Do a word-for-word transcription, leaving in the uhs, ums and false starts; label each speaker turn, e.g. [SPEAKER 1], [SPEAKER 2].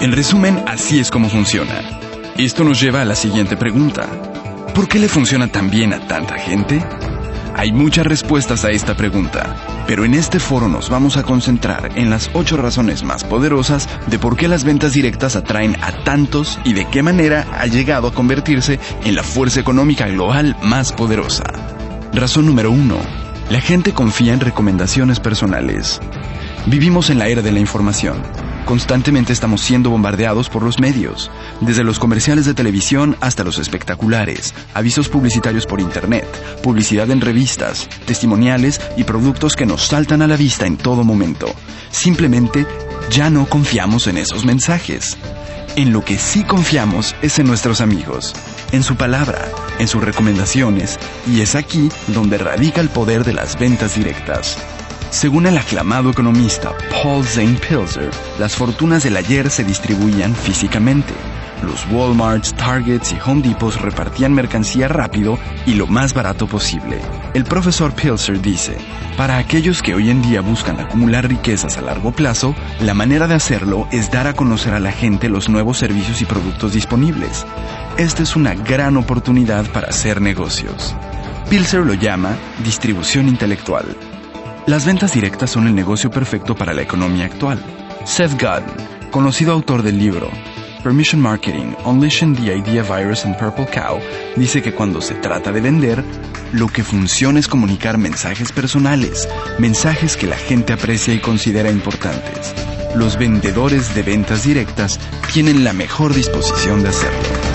[SPEAKER 1] En resumen, así es como funciona. Esto nos lleva a la siguiente pregunta. ¿Por qué le funciona tan bien a tanta gente? Hay muchas respuestas a esta pregunta, pero en este foro nos vamos a concentrar en las ocho razones más poderosas de por qué las ventas directas atraen a tantos y de qué manera ha llegado a convertirse en la fuerza económica global más poderosa. Razón número uno. La gente confía en recomendaciones personales. Vivimos en la era de la información. Constantemente estamos siendo bombardeados por los medios, desde los comerciales de televisión hasta los espectaculares, avisos publicitarios por internet, publicidad en revistas, testimoniales y productos que nos saltan a la vista en todo momento. Simplemente ya no confiamos en esos mensajes. En lo que sí confiamos es en nuestros amigos, en su palabra, en sus recomendaciones, y es aquí donde radica el poder de las ventas directas. Según el aclamado economista Paul Zane Pilzer, las fortunas del ayer se distribuían físicamente. Los Walmarts, Targets y Home Depots repartían mercancía rápido y lo más barato posible. El profesor Pilzer dice, para aquellos que hoy en día buscan acumular riquezas a largo plazo, la manera de hacerlo es dar a conocer a la gente los nuevos servicios y productos disponibles. Esta es una gran oportunidad para hacer negocios. Pilzer lo llama distribución intelectual. Las ventas directas son el negocio perfecto para la economía actual. Seth Godin, conocido autor del libro Permission Marketing, Unleashing the Idea Virus and Purple Cow, dice que cuando se trata de vender, lo que funciona es comunicar mensajes personales, mensajes que la gente aprecia y considera importantes. Los vendedores de ventas directas tienen la mejor disposición de hacerlo.